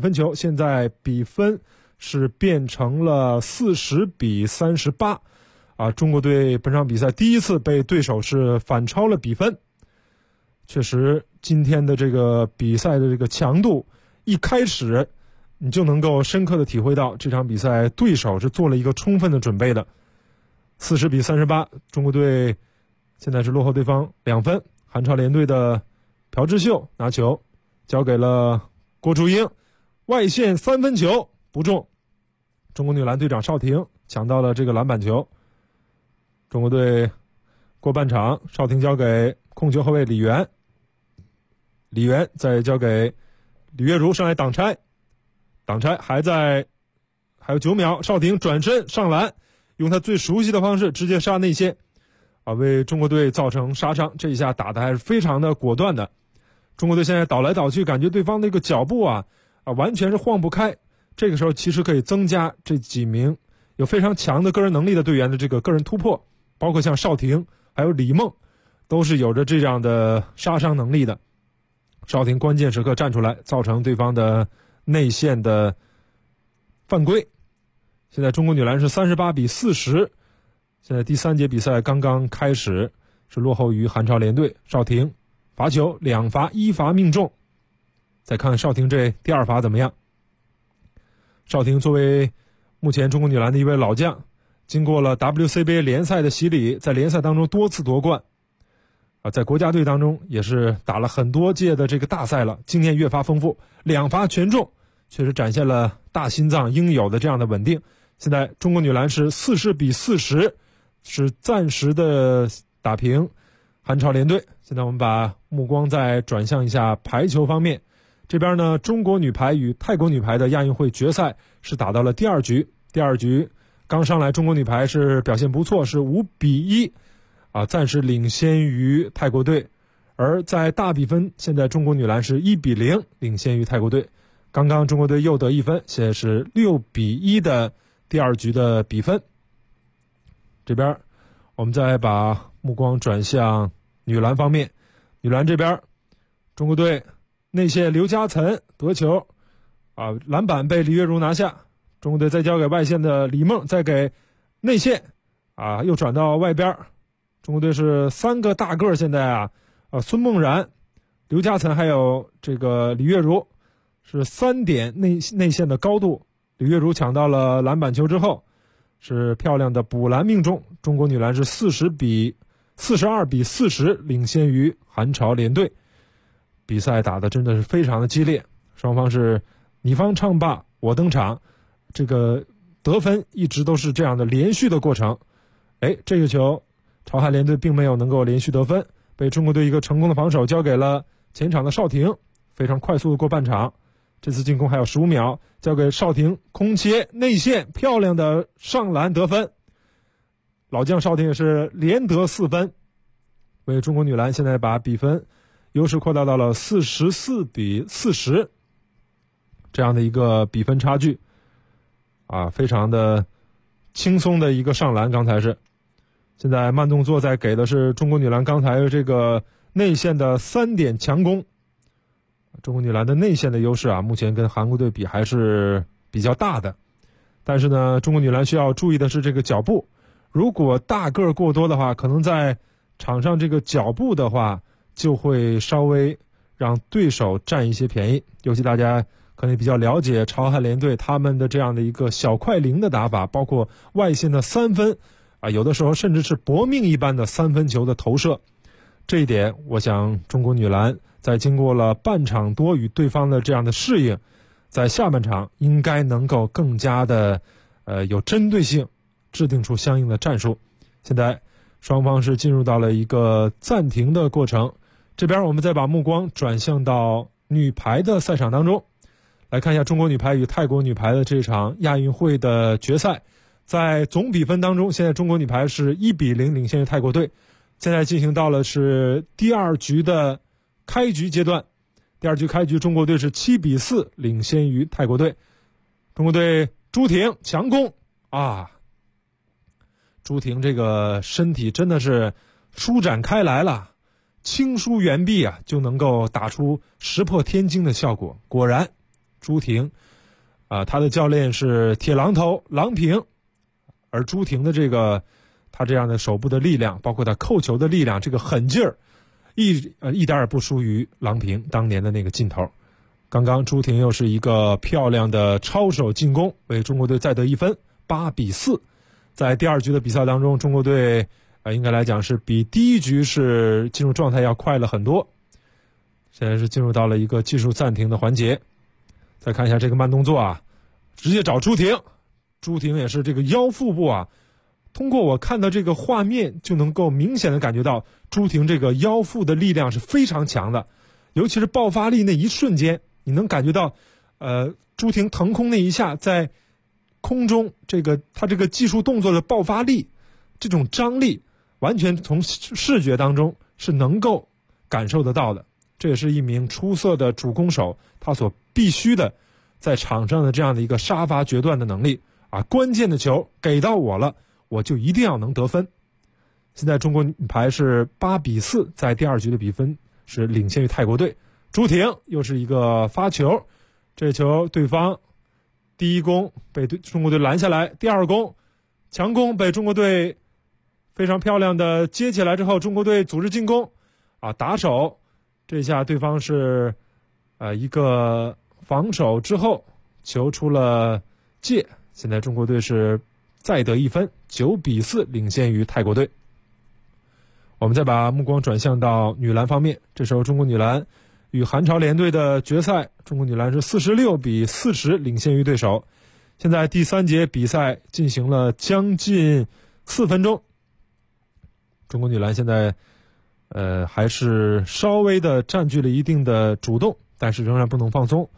分球，现在比分是变成了40-38。中国队本场比赛第一次被对手是反超了比分。确实，今天的这个比赛的这个强度，一开始你就能够深刻的体会到这场比赛对手是做了一个充分的准备的。40-38，中国队现在是落后对方2分。韩超联队的朴智秀拿球，交给了郭竹英，外线3分球不中。中国女篮队长邵婷抢到了这个篮板球。中国队过半场，邵婷交给控球后卫李媛，李媛再交给李月如上来挡拆，还有9秒，邵婷转身上篮，用他最熟悉的方式直接杀内线，为中国队造成杀伤。这一下打得还是非常的果断的。中国队现在倒来倒去，感觉对方那个脚步完全是晃不开。这个时候其实可以增加这几名有非常强的个人能力的队员的这个个人突破，包括像邵婷还有李梦，都是有着这样的杀伤能力的。邵婷关键时刻站出来，造成对方的内线的犯规。现在中国女篮是38-40，现在第3节比赛刚刚开始，是落后于韩超联队。邵婷罚球2罚1罚命中。再看邵婷这第2罚怎么样。邵婷作为目前中国女篮的一位老将，经过了 WCBA 联赛的洗礼，在联赛当中多次夺冠，在国家队当中也是打了很多届的这个大赛了，经验越发丰富，2罚全中，确实展现了大心脏应有的这样的稳定。现在中国女篮是40-40，是暂时的打平韩超联队。现在我们把目光再转向一下排球方面，这边呢，中国女排与泰国女排的亚运会决赛是打到了第2局。第2局刚上来，中国女排是表现不错，是5-1，暂时领先于泰国队。而在大比分，现在中国女篮是1-0领先于泰国队。刚刚中国队又得1分，现在是6-1的第2局的比分。这边我们再把目光转向女篮方面，女篮这边中国队内线刘嘉岑得球，篮板被李月如拿下。中国队再交给外线的李梦，再给内线，又转到外边。中国队是3个大个，现在孙梦然、刘嘉岑还有这个李月如是3点内线的高度。李月如抢到了篮板球之后，是漂亮的补篮命中。中国女篮是42-40领先于韩朝联队。比赛打得真的是非常的激烈，双方是你方唱罢我登场，这个得分一直都是这样的连续的过程。这个球朝韩联队并没有能够连续得分，被中国队一个成功的防守交给了前场的邵婷，非常快速的过半场。这次进攻还有15秒，交给邵婷空切内线，漂亮的上篮得分。老将邵婷也是连得4分，为中国女篮现在把比分优势扩大到了44-40，这样的一个比分差距，非常的轻松的一个上篮。刚才是，现在慢动作在给的是中国女篮刚才这个内线的3点强攻。中国女篮的内线的优势目前跟韩国队比还是比较大的，但是呢，中国女篮需要注意的是这个脚步，如果大个过多的话，可能在场上这个脚步的话就会稍微让对手占一些便宜。尤其大家可能比较了解朝韩联队他们的这样的一个小快灵的打法，包括外线的3分有的时候甚至是搏命一般的3分球的投射。这一点我想中国女篮在经过了半场多与对方的这样的适应，在下半场应该能够更加的有针对性制定出相应的战术。现在双方是进入到了一个暂停的过程。这边我们再把目光转向到女排的赛场当中，来看一下中国女排与泰国女排的这场亚运会的决赛。在总比分当中，现在中国女排是1-0领先于泰国队。现在进行到了是第2局的开局阶段，第2局开局中国队是7-4领先于泰国队。中国队朱婷强攻朱婷这个身体真的是舒展开来了，轻舒猿臂就能够打出石破天惊的效果。果然朱婷，他的教练是铁榔头郎平，而朱婷的他这样的手部的力量，包括他扣球的力量，这个狠劲儿，一点也不输于郎平当年的那个劲头。刚刚朱婷又是一个漂亮的抄手进攻，为中国队再得1分，8-4。在第2局的比赛当中，中国队应该来讲是比第1局是进入状态要快了很多。现在是进入到了一个技术暂停的环节。再看一下这个慢动作直接找朱婷，朱婷也是这个腰腹部通过我看到这个画面就能够明显的感觉到朱婷这个腰腹的力量是非常强的，尤其是爆发力那一瞬间，你能感觉到朱婷腾空那一下在空中他这个技术动作的爆发力，这种张力完全从视觉当中是能够感受得到的。这也是一名出色的主攻手他所必须的在场上的这样的一个杀伐决断的能力关键的球给到我了，我就一定要能得分。现在中国女排是8-4，在第2局的比分是领先于泰国队。朱婷又是一个发球，这球对方第1攻被中国队拦下来，第2攻强攻被中国队非常漂亮的接起来之后，中国队组织进攻打手，这下对方是一个防守之后球出了界，现在中国队是再得1分，9-4领先于泰国队。我们再把目光转向到女篮方面，这时候中国女篮与韩朝联队的决赛，中国女篮是46-40领先于对手。现在第3节比赛进行了将近4分钟，中国女篮现在还是稍微的占据了一定的主动，但是仍然不能放松。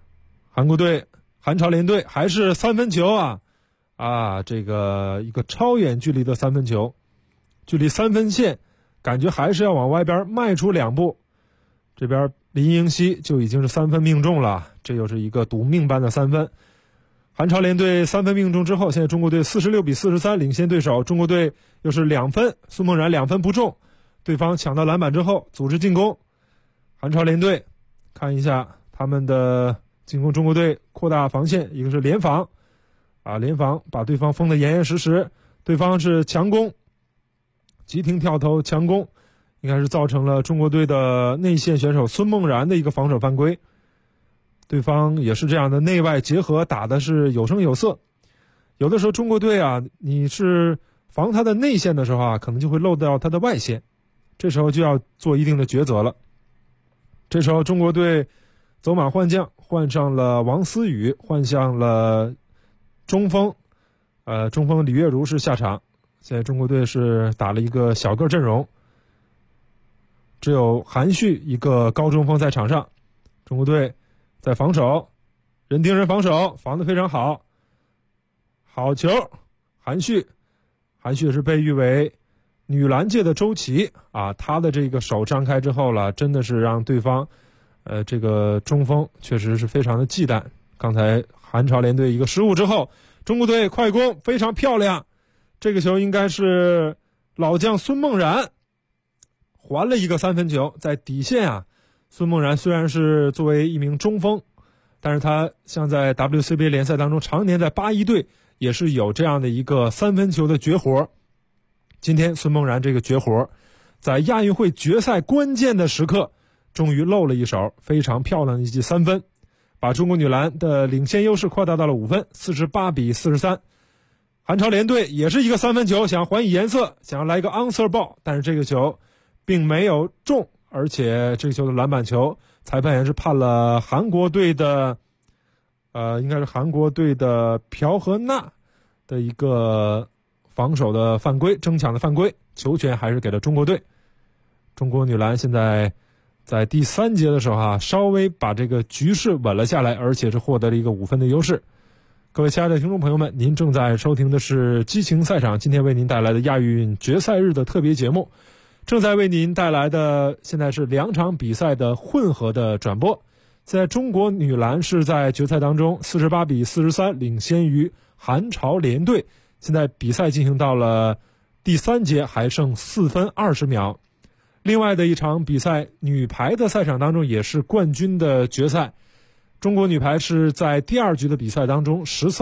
韩朝联队还是3分球这个一个超远距离的3分球，距离3分线感觉还是要往外边迈出2步。这边林英熙就已经是3分命中了，这又是一个赌命般的3分。韩朝联队3分命中之后，现在中国队46-43领先对手。中国队又是2分，苏梦然2分不中，对方抢到篮板之后组织进攻。韩朝联队看一下他们的进攻，中国队扩大防线，一个是联防联防把对方封得严严实实，对方是强攻，急停跳投强攻，应该是造成了中国队的内线选手孙梦然的一个防守犯规。对方也是这样的内外结合，打的是有声有色。有的时候中国队你是防他的内线的时候可能就会漏掉他的外线，这时候就要做一定的抉择了。这时候中国队走马换将，换上了王思雨，换上了中锋李月如是下场。现在中国队是打了一个小个阵容，只有韩旭一个高中锋在场上。中国队在防守，人盯人防守，防得非常好，好球。韩旭是被誉为女篮界的周琦他的这个手张开之后了，真的是让对方这个中锋确实是非常的忌惮。刚才韩朝联队一个失误之后，中国队快攻非常漂亮，这个球应该是老将孙梦然还了一个3分球，在底线孙梦然虽然是作为一名中锋，但是他像在 WCBA 联赛当中常年在81队也是有这样的一个3分球的绝活。今天孙梦然这个绝活在亚运会决赛关键的时刻终于露了一手，非常漂亮的一记3分，把中国女篮的领先优势扩大到了5分，48-43。韩朝联队也是一个3分球，想还以颜色，想要来一个 answer ball， 但是这个球并没有中，而且这个球的篮板球裁判也是判了韩国队的应该是韩国队的朴和娜的一个防守的犯规，争抢的犯规，球权还是给了中国队。中国女篮现在在第3节的时候稍微把这个局势稳了下来，而且是获得了一个5分的优势。各位亲爱的听众朋友们，您正在收听的是激情赛场，今天为您带来的亚运决赛日的特别节目，正在为您带来的现在是2场比赛的混合的转播。在中国女篮是在决赛当中48-43领先于韩朝联队，现在比赛进行到了第3节，还剩4分20秒。另外的一场比赛，女排的赛场当中也是冠军的决赛， 中国女排是在第2局的比赛当中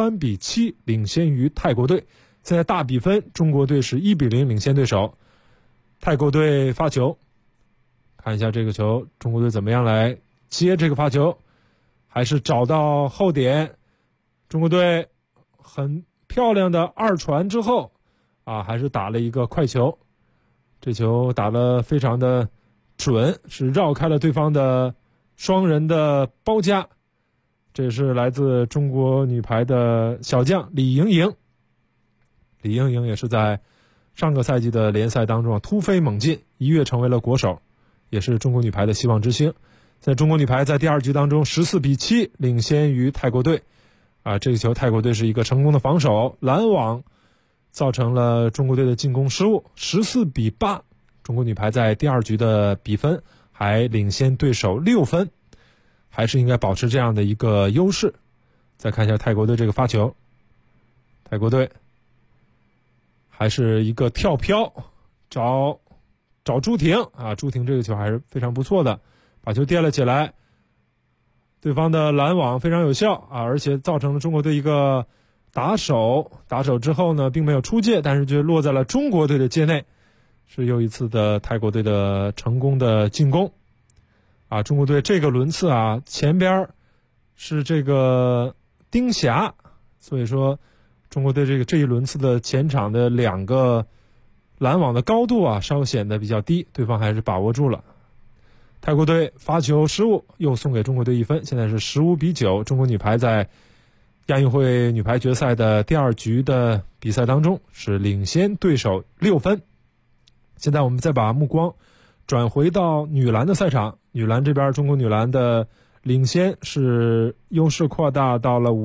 13-7领先于泰国队。现在大比分，中国队是1-0领先对手。泰国队发球，看一下这个球，中国队怎么样来接这个发球，还是找到后点。中国队很漂亮的2传之后还是打了一个快球，这球打得非常的准，是绕开了对方的双人的包夹。这是来自中国女排的小将李盈莹。李盈莹也是在上个赛季的联赛当中突飞猛进，一跃成为了国手，也是中国女排的希望之星。在中国女排在第2局当中14-7领先于泰国队这个球泰国队是一个成功的防守，拦网造成了中国队的进攻失误。14-8，中国女排在第2局的比分还领先对手6分，还是应该保持这样的一个优势。再看一下泰国队这个发球，泰国队还是一个跳飘，找朱婷朱婷这个球还是非常不错的，把球垫了起来，对方的拦网非常有效而且造成了中国队一个打手之后呢，并没有出界，但是却落在了中国队的界内，是又一次的泰国队的成功的进攻中国队这个轮次前边是这个丁霞，所以说中国队这一轮次的前场的2个拦网的高度稍显得比较低，对方还是把握住了。泰国队发球失误，又送给中国队1分，现在是15-9。中国女排在亚运会女排决赛的第2局的比赛当中是领先对手6分。现在我们再把目光转回到女篮的赛场，女篮这边中国女篮的领先是优势扩大到了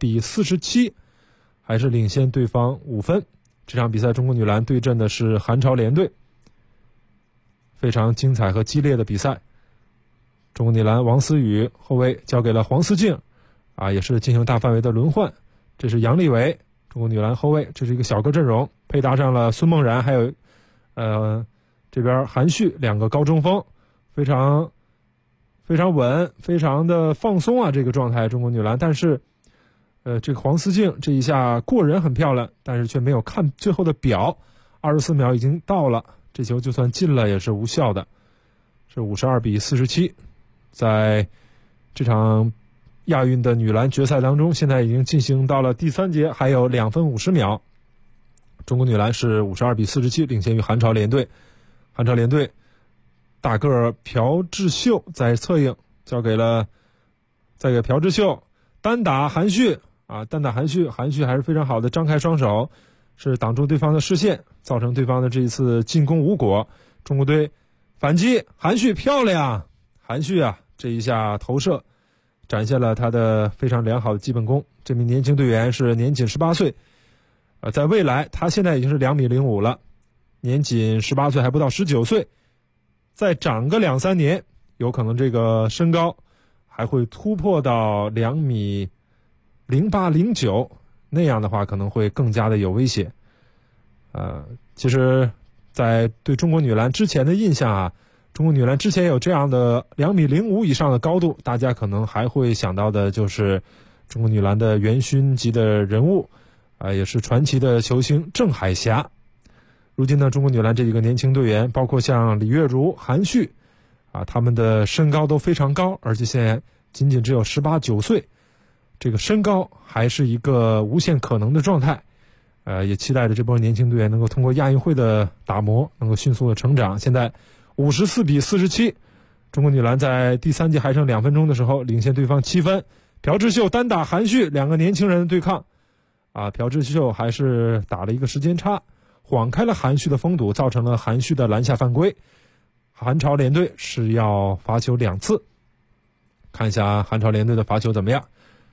52-47，还是领先对方5分。这场比赛中国女篮对阵的是韩朝联队，非常精彩和激烈的比赛。中国女篮王思雨后卫交给了黄思静也是进行大范围的轮换。这是杨丽伟，中国女篮后卫，这是一个小个阵容，配搭上了孙梦然还有这边韩旭2个高中锋，非常稳，非常的放松这个状态中国女篮。但是这个黄思静这一下过人很漂亮，但是却没有看最后的表，24秒已经到了，这球就算进了也是无效的，是52-47。在这场亚运的女篮决赛当中，现在已经进行到了第3节，还有2分50秒，中国女篮是52-47领先于韩朝联队。韩朝联队大个朴智秀在侧应，再给朴智秀单打韩旭单打韩旭还是非常好的，张开双手是挡住对方的视线，造成对方的这一次进攻无果。中国队反击，韩旭漂亮，韩旭这一下投射展现了他的非常良好的基本功。这名年轻队员是年仅18岁在未来他现在已经是2.05米了，年仅18岁还不到19岁，再长个2-3年，有可能这个身高还会突破到2.08、2.09，那样的话可能会更加的有威胁。其实在对中国女篮之前的印象中国女篮之前有这样的2.05米以上的高度，大家可能还会想到的就是中国女篮的元勋级的人物也是传奇的球星郑海霞。如今呢，中国女篮这几个年轻队员，包括像李月如、韩旭他们的身高都非常高，而且现在仅仅只有18、19岁，这个身高还是一个无限可能的状态。也期待着这波年轻队员能够通过亚运会的打磨，能够迅速的成长。现在54-47，中国女篮在第3节还剩2分钟的时候领先对方7分。朴智秀单打韩旭，2个年轻人的对抗朴智秀还是打了一个时间差，晃开了韩旭的封堵，造成了韩旭的篮下犯规。韩朝联队是要罚球2次，看一下韩朝联队的罚球怎么样。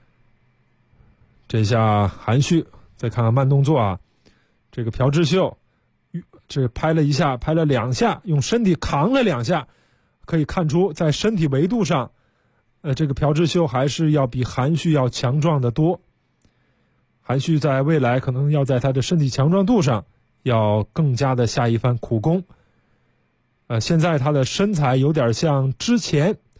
这下韩旭，再看看慢动作这个朴智秀这拍了2下，用身体扛了2下，可以看出在身体维度上这个朴智秀还是要比韩旭要强壮的多。韩旭在未来可能要在他的身体强壮度上要更加的下一番苦功。现在他的身材有点像之前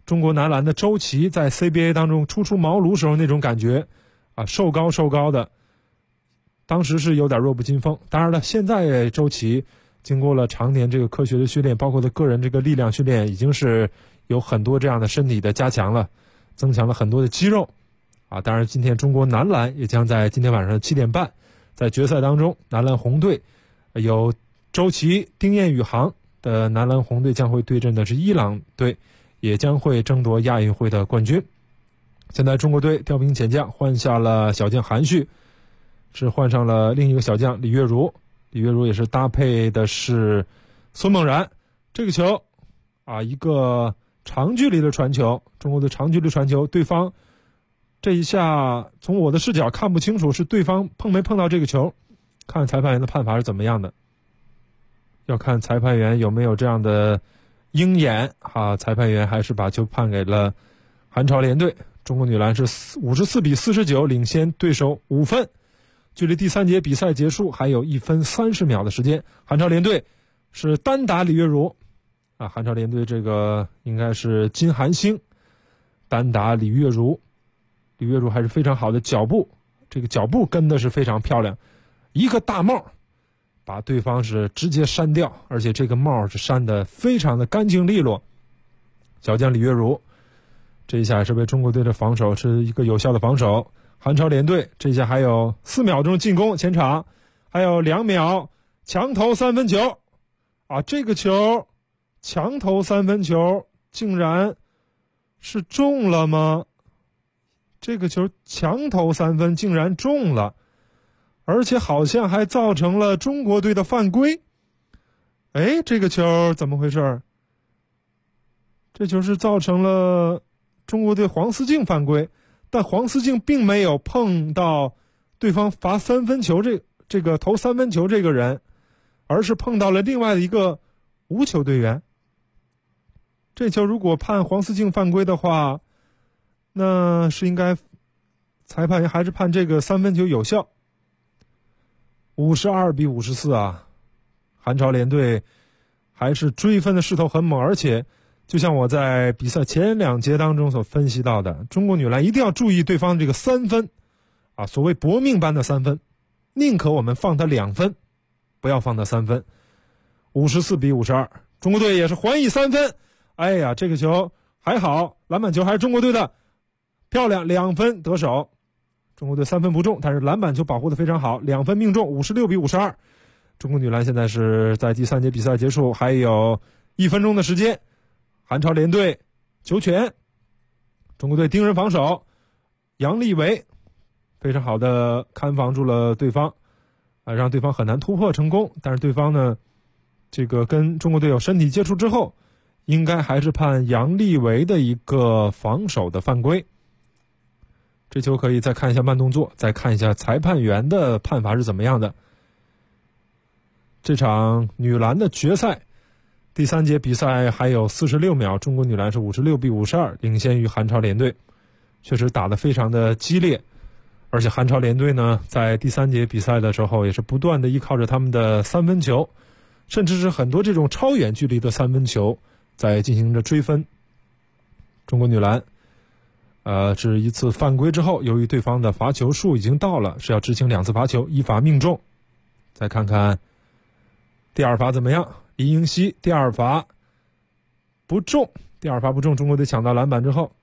中国男篮的周琦在 CBA 当中初出茅庐时候那种感觉啊，瘦高的，当时是有点弱不禁风。当然了，现在周琦经过了常年这个科学的训练，包括他个人这个力量训练，已经是有很多这样的身体的加强了，增强了很多的肌肉啊。当然今天中国男篮也将在今天晚上7点半在决赛当中，男篮红队有周琦、丁彦雨航的男篮红队将会对阵的是伊朗队，也将会争夺亚运会的冠军。现在中国队调兵遣将，换下了小将韩旭，是换上了另一个小将李月如，李月如也是搭配的是孙梦然。这个球啊，一个长距离的传球，中国队长距离传球，对方这一下从我的视角看不清楚是对方碰没碰到这个球，看裁判员的判罚是怎么样的，要看裁判员有没有这样的鹰眼啊。裁判员还是把球判给了韩朝联队，中国女篮是54比49领先对手5分，距离第3节比赛结束还有1分30秒的时间。韩朝联队是单打李月如啊，韩朝联队这个应该是金韩星单打李月如，李月如还是非常好的脚步，这个脚步跟的是非常漂亮，一个大帽把对方是直接扇掉，而且这个帽是扇得非常的干净利落。小将李月如这一下是被中国队的防守是一个有效的防守。韩朝联队这一下还有4秒钟进攻前场，还有2秒强投3分球啊，这个球强投3分球竟然是中了吗？这个球强投3分竟然中了，而且好像还造成了中国队的犯规。哎，这个球怎么回事？这球是造成了中国队黄思静犯规，但黄思静并没有碰到对方罚3分球这个投3分球这个人，而是碰到了另外的一个无球队员。这球如果判黄思静犯规的话，那是应该裁判员还是判这个3分球有效。52比54啊，韩朝联队还是追分的势头很猛，而且就像我在比赛前2节当中所分析到的，中国女篮一定要注意对方这个3分啊，所谓搏命般的3分，宁可我们放他2分，不要放他3分。54比52，中国队也是还以3分。哎呀，这个球还好，篮板球还是中国队的，漂亮，2分得手。中国队3分不中，但是篮板球保护得非常好，2分命中，56比52。中国女篮现在是在第3节比赛结束还有1分钟的时间，韩朝联队球权，中国队盯人防守，杨丽维非常好的看防住了对方啊，让对方很难突破成功。但是对方呢，这个跟中国队有身体接触之后，应该还是判杨丽维的一个防守的犯规。这球可以再看一下慢动作，再看一下裁判员的判罚是怎么样的。这场女篮的决赛第3节比赛还有46秒，中国女篮是56比52领先于韩朝联队，确实打得非常的激烈。而且韩朝联队呢，在第3节比赛的时候也是不断的依靠着他们的3分球，甚至是很多这种超远距离的3分球在进行着追分。中国女篮是一次犯规之后，由于对方的罚球数已经到了，是要执行2次罚球，一罚命中。再看看第2罚怎么样，李盈熙第2罚不中，中国队抢到篮板之后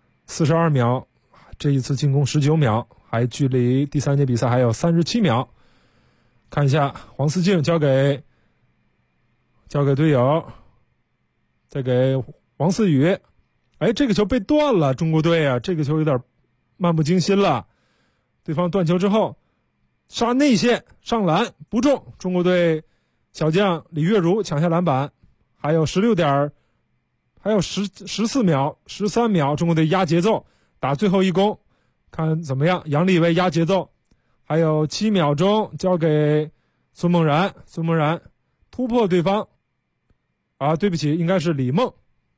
42秒，这一次进攻19秒，还距离第3节比赛还有37秒。看一下黄思静交给队友，再给王思雨。哎，这个球被断了，中国队啊，这个球有点漫不经心了。对方断球之后杀内线上篮不中，中国队小将李月如抢下篮板，还有13秒，中国队压节奏打最后一攻，看怎么样。杨丽维压节奏，还有7秒钟交给孙梦然突破对方啊，对不起，应该是李梦。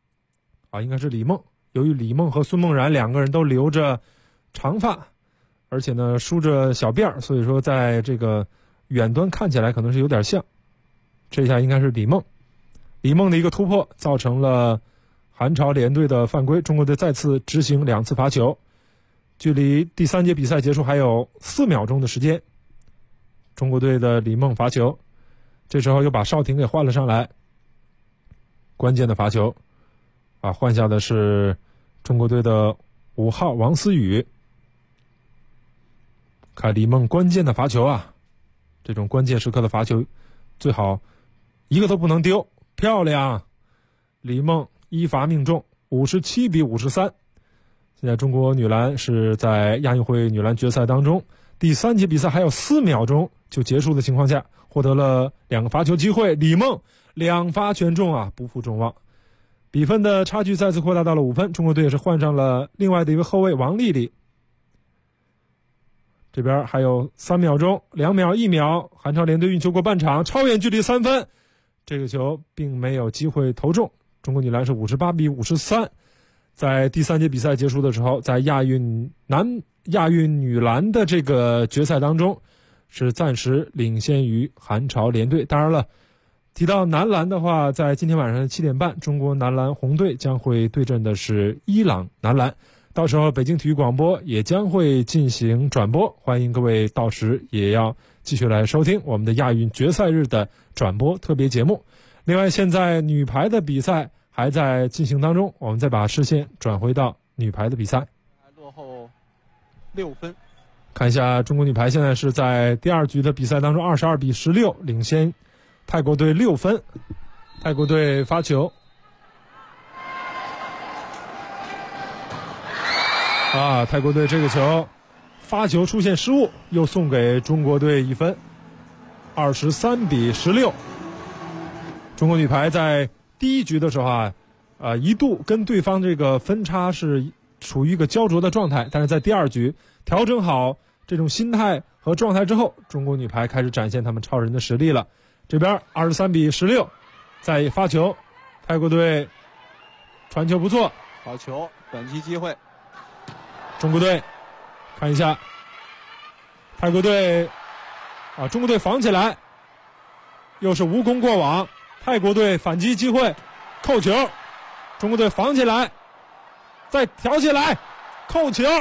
由于李梦和孙梦然2个人都留着长发，而且呢梳着小辫儿，所以说在这个远端看起来可能是有点像。这一下应该是李梦的一个突破，造成了韩朝联队的犯规，中国队再次执行2次罚球。距离第3节比赛结束还有4秒钟的时间，中国队的李梦罚球，这时候又把邵婷给换了上来，关键的罚球换下的是中国队的5号王思雨。看李梦关键的罚球这种关键时刻的罚球最好一个都不能丢，漂亮！李梦一罚命中，57比53。现在中国女篮是在亚运会女篮决赛当中，第3节比赛还有4秒钟就结束的情况下，获得了2个罚球机会，李梦2罚全中不负众望。比分的差距再次扩大到了5分，中国队也是换上了另外的一个后卫王丽丽。这边还有3秒钟，2秒1秒，韩朝联队运球过半场，超远距离3分，这个球并没有机会投中，中国女篮是58比53。在第3节比赛结束的时候，在亚运女篮的这个决赛当中，是暂时领先于韩朝联队。当然了，提到男篮的话，在今天晚上的7点半，中国男篮红队将会对阵的是伊朗男篮。到时候北京体育广播也将会进行转播，欢迎各位到时也要继续来收听我们的亚运决赛日的转播特别节目。另外，现在女排的比赛还在进行当中，我们再把视线转回到女排的比赛。 落后6分。 看一下中国女排现在是在第2局的比赛当中22比16领先泰国队6分。泰国队发球泰国队这个球发球出现失误，又送给中国队1分，23比16。中国女排在第1局的时候一度跟对方这个分差是处于一个焦灼的状态，但是在第2局调整好这种心态和状态之后，中国女排开始展现他们超人的实力了。这边23比16，再发球，泰国队传球不错， 好球，短期机会。 中国队看一下，泰国队中国队防起来，又是无功过网，泰国队反击机会，扣球，中国队防起来，再挑起来，扣球，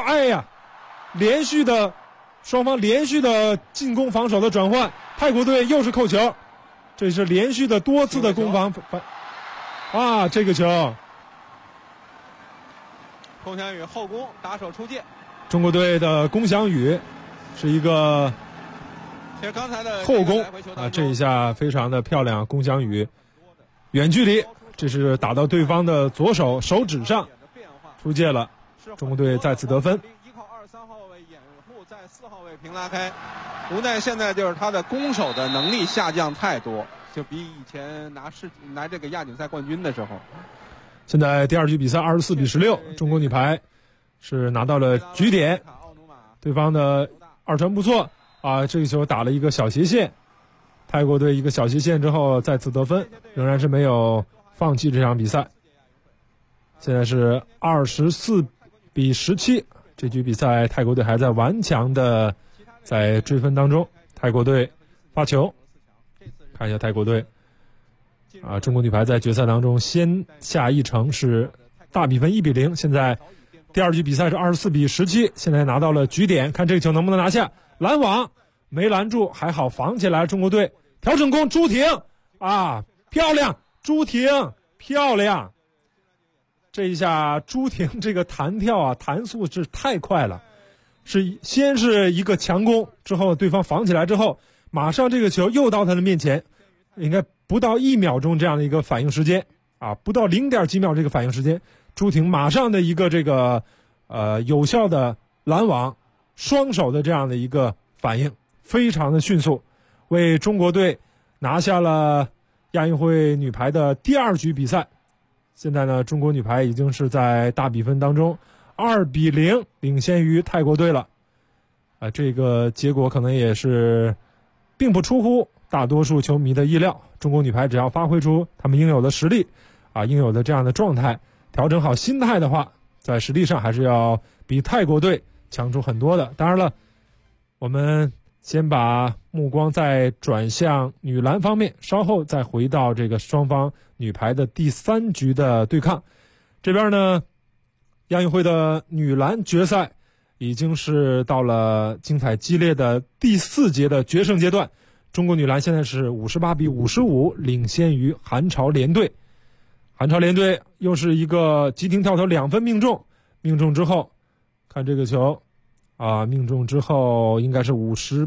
双方连续的进攻防守的转换，泰国队又是扣球，这是连续的多次的攻防这个球龚翔宇后攻打手出界， 中国队的龚翔宇是一个刚才的后攻这一下非常的漂亮，龚翔宇远距离，这是打到对方的左手手指上出界了，中国队再次得分。 依靠2、3号位掩护，在4号位平拉开，无奈现在就是他的攻守的能力下降太多，就比以前拿这个亚锦赛冠军的时候。 现在第2局比赛24比16，中国女排是拿到了局点，对方的2传不错这个球打了一个小斜线，泰国队一个小斜线之后再次得分，仍然是没有放弃这场比赛。现在是24比17，这局比赛泰国队还在顽强的在追分当中。泰国队发球，看一下泰国队中国女排在决赛当中先下一城是大比分1比0，现在第2局比赛是24比17，现在拿到了局点，看这个球能不能拿下，拦网没拦住，还好防起来，中国队调整攻，朱婷漂亮，朱婷漂亮，这一下朱婷这个弹跳弹速是太快了，先是一个强攻，之后对方防起来之后，马上这个球又到他的面前，应该不到1秒钟这样的一个反应时间不到0点几秒这个反应时间，朱婷马上的一个这个有效的拦网，双手的这样的一个反应非常的迅速，为中国队拿下了亚运会女排的第2局比赛。现在呢，中国女排已经是在大比分当中2比0领先于泰国队了这个结果可能也是并不出乎大多数球迷的意料，中国女排只要发挥出他们应有的实力应有的这样的状态，调整好心态的话，在实力上还是要比泰国队强出很多的。当然了，我们先把目光再转向女篮方面，稍后再回到这个双方女排的第3局的对抗。 这边呢，亚运会的女篮决赛已经是到了精彩激烈的第4节的决胜阶段。中国女篮现在是58-55领先于韩朝联队。韩朝联队又是一个急停跳投2分命中，命中之后，看这个球啊，命中之后应该是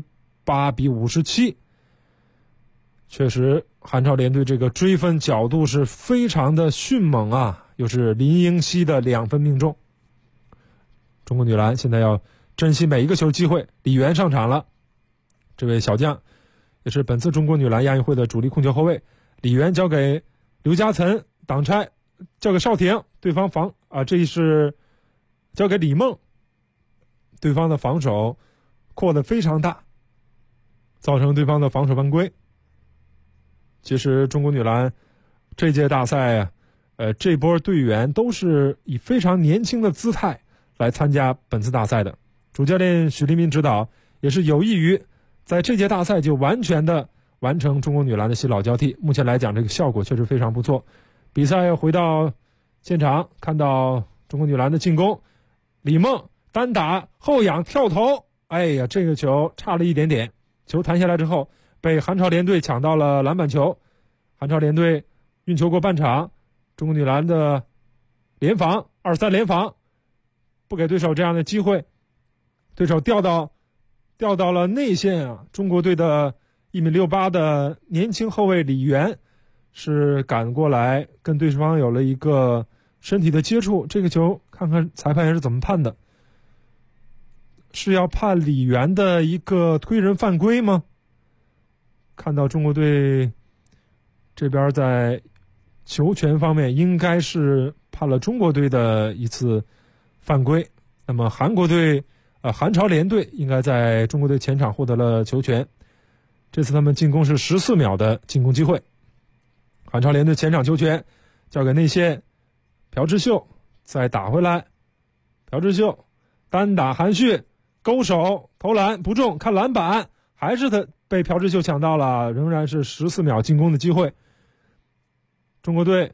58-57。确实，韩朝联队这个追分角度是非常的迅猛啊，又是林英熙的2分命中。中国女篮现在要珍惜每一个球机会。李媛上场了，这位小将也是本次中国女篮亚运会的主力控球后卫。李媛交给刘家岑挡拆，交给邵婷，对方这一是交给李梦，对方的防守扩得非常大，造成对方的防守犯规。其实中国女篮这届大赛啊，这波队员都是以非常年轻的姿态来参加本次大赛的。主教练许利民指导也是有意于在这届大赛就完全的完成中国女篮的新老交替。目前来讲，这个效果确实非常不错。比赛回到现场，看到中国女篮的进攻，李梦单打后仰跳投，哎呀，这个球差了一点点，球弹下来之后被韩朝联队抢到了篮板球。韩朝联队运球过半场，中国女篮的联防2-3联防，不给对手这样的机会，对手掉到了内线啊。中国队的1.68米的年轻后卫李媛是赶过来跟对方有了一个身体的接触。这个球看看裁判员是怎么判的，是要判李媛的一个推人犯规吗？看到中国队这边在球权方面应该是判了中国队的一次犯规，那么韩朝联队应该在中国队前场获得了球权。这次他们进攻是14秒的进攻机会。韩朝联队前场球权交给内线朴智秀，再打回来，朴智秀单打韩旭，勾手投篮不中，看篮板，还是他被朴智秀抢到了，仍然是14秒进攻的机会。中国队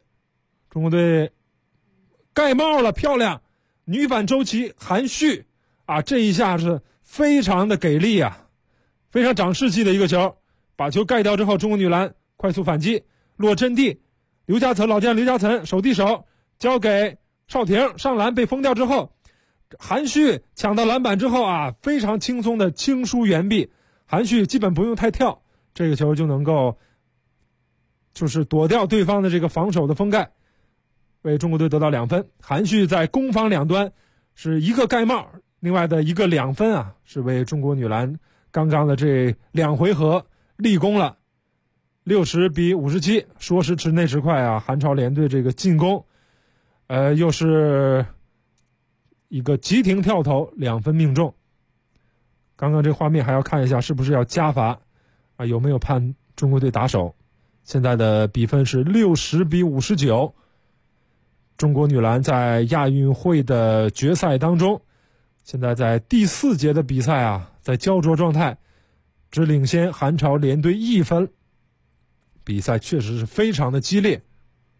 盖帽了，漂亮，女反周琦韩旭啊，这一下是非常的给力啊，非常长士气的一个球，把球盖掉之后，中国女篮快速反击，落阵地，老将刘家岑手递手交给邵婷，上篮被封掉之后，韩旭抢到篮板之后啊，非常轻松的轻疏援臂，韩旭基本不用太跳，这个球就能够就是躲掉对方的这个防守的封盖，为中国队得到2分。韩旭在攻防两端是一个盖帽，另外的一个2分啊，是为中国女篮刚刚的这2回合立功了。60-57，说时迟那时快啊，韩朝联队这个进攻又是一个急停跳投2分命中。刚刚这画面还要看一下是不是要加罚啊，有没有判中国队打手。现在的比分是60-59，中国女篮在亚运会的决赛当中，现在在第4节的比赛啊，在焦灼状态，只领先韩朝联队1分，比赛确实是非常的激烈。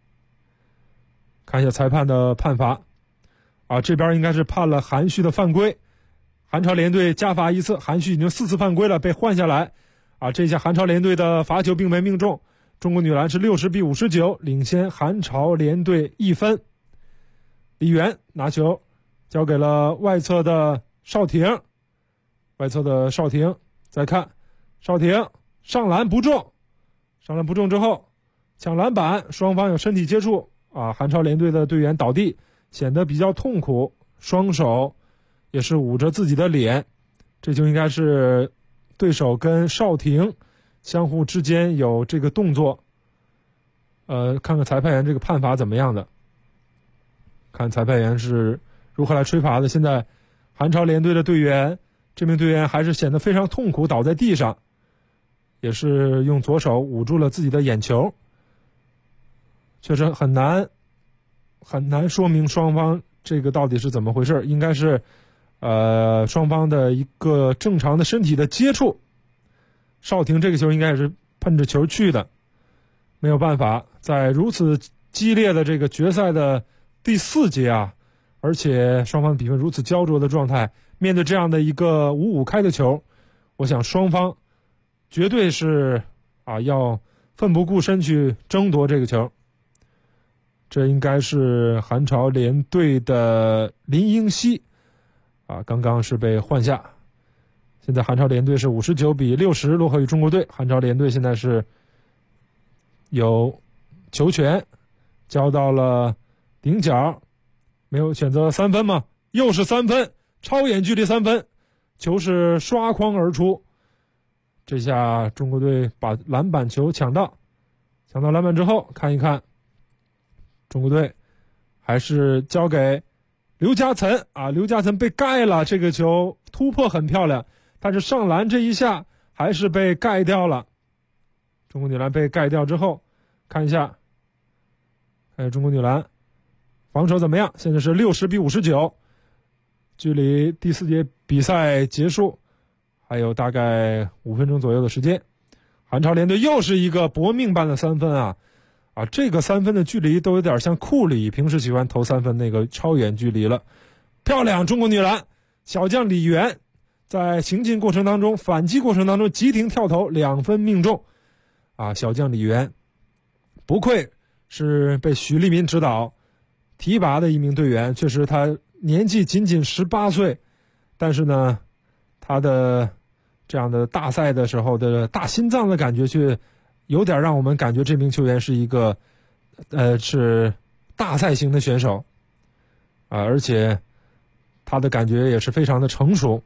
看一下裁判的判罚啊，这边应该是判了韩旭的犯规，韩朝联队加罚1次，韩旭已经4次犯规了，被换下来啊，这下韩朝联队的罚球并没命中，中国女篮是60-59领先韩朝联队1分。李媛拿球交给了外侧的邵婷，再看邵婷上篮不中之后抢篮板，双方有身体接触啊，韩朝联队的队员倒地，显得比较痛苦，双手也是捂着自己的脸，这就应该是对手跟邵婷相互之间有这个动作。看看裁判员这个判罚怎么样的，看裁判员是如何来吹罚的。现在韩朝联队的队员，这名队员还是显得非常痛苦，倒在地上，也是用左手捂住了自己的眼球，确实很难说明双方这个到底是怎么回事。应该是双方的一个正常的身体的接触，邵婷这个球应该也是喷着球去的，没有办法，在如此激烈的这个决赛的第4节啊，而且双方比分如此焦灼的状态，面对这样的一个5-5开的球，我想双方绝对是要奋不顾身去争夺这个球。这应该是韩朝联队的林英熙刚刚是被换下。现在韩朝联队是59-60落后于中国队。韩朝联队现在是有球权交到了顶角，没有选择3分吗？又是3分，超远距离3分，球是刷筐而出。这下中国队把篮板球抢到篮板之后，看一看中国队还是交给刘家岑刘家岑被盖了，这个球突破很漂亮，但是上篮这一下还是被盖掉了。中国女篮被盖掉之后，看一下中国女篮防守怎么样？现在是60-59，距离第4节比赛结束还有大概5分钟左右的时间。韩朝联队又是一个搏命般的3分这个3分的距离都有点像库里平时喜欢投3分那个超远距离了。漂亮，中国女篮小将李媛在行进过程当中反击过程当中急停跳投2分命中小将李媛不愧是被许利民指导提拔的一名队员，确实他年纪仅仅18岁，但是呢他的这样的大赛的时候的大心脏的感觉却有点让我们感觉这名球员是一个是大赛型的选手而且他的感觉也是非常的成熟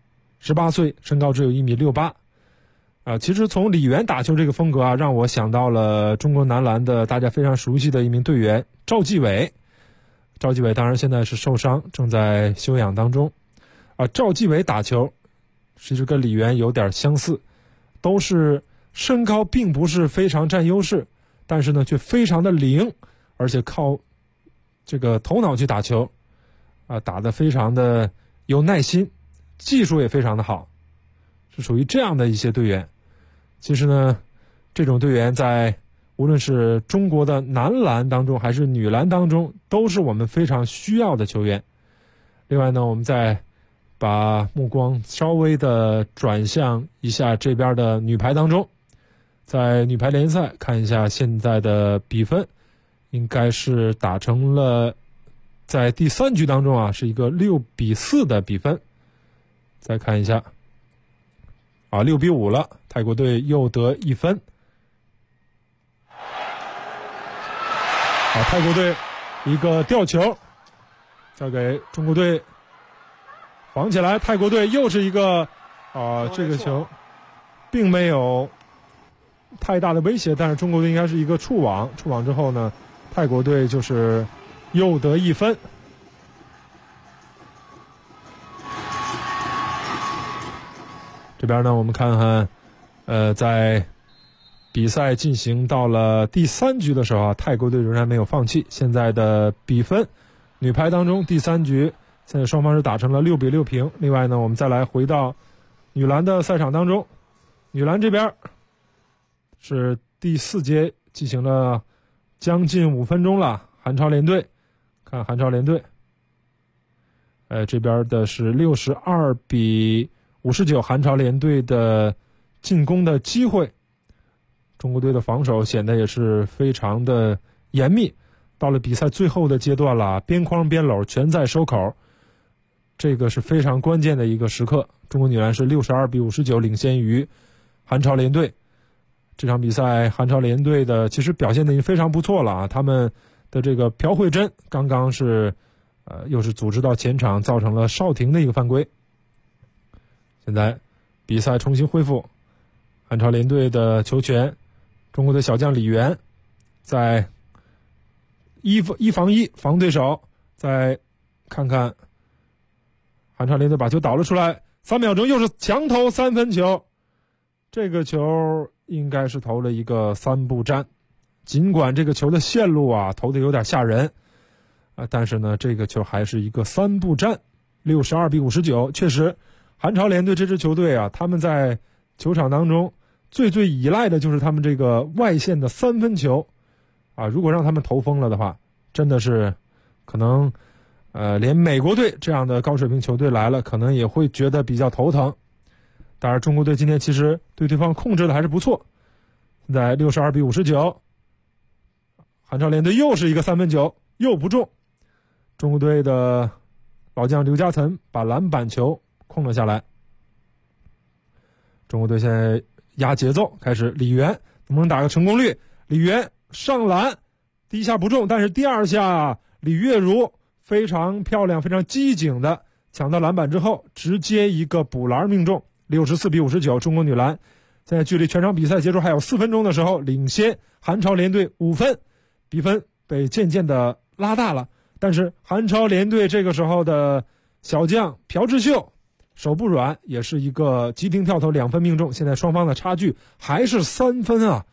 ，18岁，身高只有1.68米其实从李媛打球这个风格让我想到了中国男篮的大家非常熟悉的一名队员赵继伟。赵继伟当然现在是受伤，正在休养当中赵继伟打球其实跟李媛有点相似，都是身高并不是非常占优势，但是呢却非常的灵，而且靠这个头脑去打球打得非常的有耐心，技术也非常的好，是属于这样的一些队员。其实呢这种队员在无论是中国的男篮当中还是女篮当中都是我们非常需要的球员。另外呢我们再把目光稍微的转向一下这边的女排当中，在女排联赛看一下现在的比分，应该是打成了在第3局当中是一个6-4的比分。再看一下6-5了，泰国队又得1分泰国队一个吊球交给中国队防起来，泰国队又是一个这个球并没有太大的威胁，但是中国队应该是一个触网之后呢泰国队就是又得1分。这边呢我们看看在比赛进行到了第3局的时候泰国队仍然没有放弃。现在的比分女排当中第3局现在双方是打成了6-6平。另外呢我们再来回到女篮的赛场当中，女篮这边是第4节进行了将近5分钟了，韩朝联队看韩朝联队这边的是62-59，韩朝联队的进攻的机会，中国队的防守显得也是非常的严密。到了比赛最后的阶段了，边框边篓全在收口，这个是非常关键的一个时刻。中国女篮是62-59领先于韩朝联队。这场比赛韩朝联队的其实表现的已经非常不错了他们的这个朴慧珍刚刚是又是组织到前场造成了哨停的一个犯规。现在比赛重新恢复，韩朝联队的球权，中国队小将李媛在一防一防对手，再看看韩朝联队把球导了出来，3秒钟又是强投3分球，这个球应该是投了一个3步战，尽管这个球的线路投的有点吓人但是呢这个球还是一个3步战。62-59，确实韩朝联队这支球队他们在球场当中最依赖的就是他们这个外线的3分球如果让他们投疯了的话，真的是可能连美国队这样的高水平球队来了，可能也会觉得比较头疼。当然中国队今天其实对对方控制的还是不错，现在62-59，韩超联队又是一个3分球，又不中，中国队的老将刘家岑把篮板球控了下来。中国队现在压节奏，开始李源能不能打个成功率？李源上篮，第一下不中，但是第二下李月如非常漂亮、非常机警的抢到篮板之后，直接一个补篮命中。64-59，中国女篮现在距离全场比赛结束还有4分钟的时候，领先韩超联队5分，比分被渐渐的拉大了。但是韩超联队这个时候的小将朴智秀手不软，也是一个急停跳投2分命中，现在双方的差距还是3分啊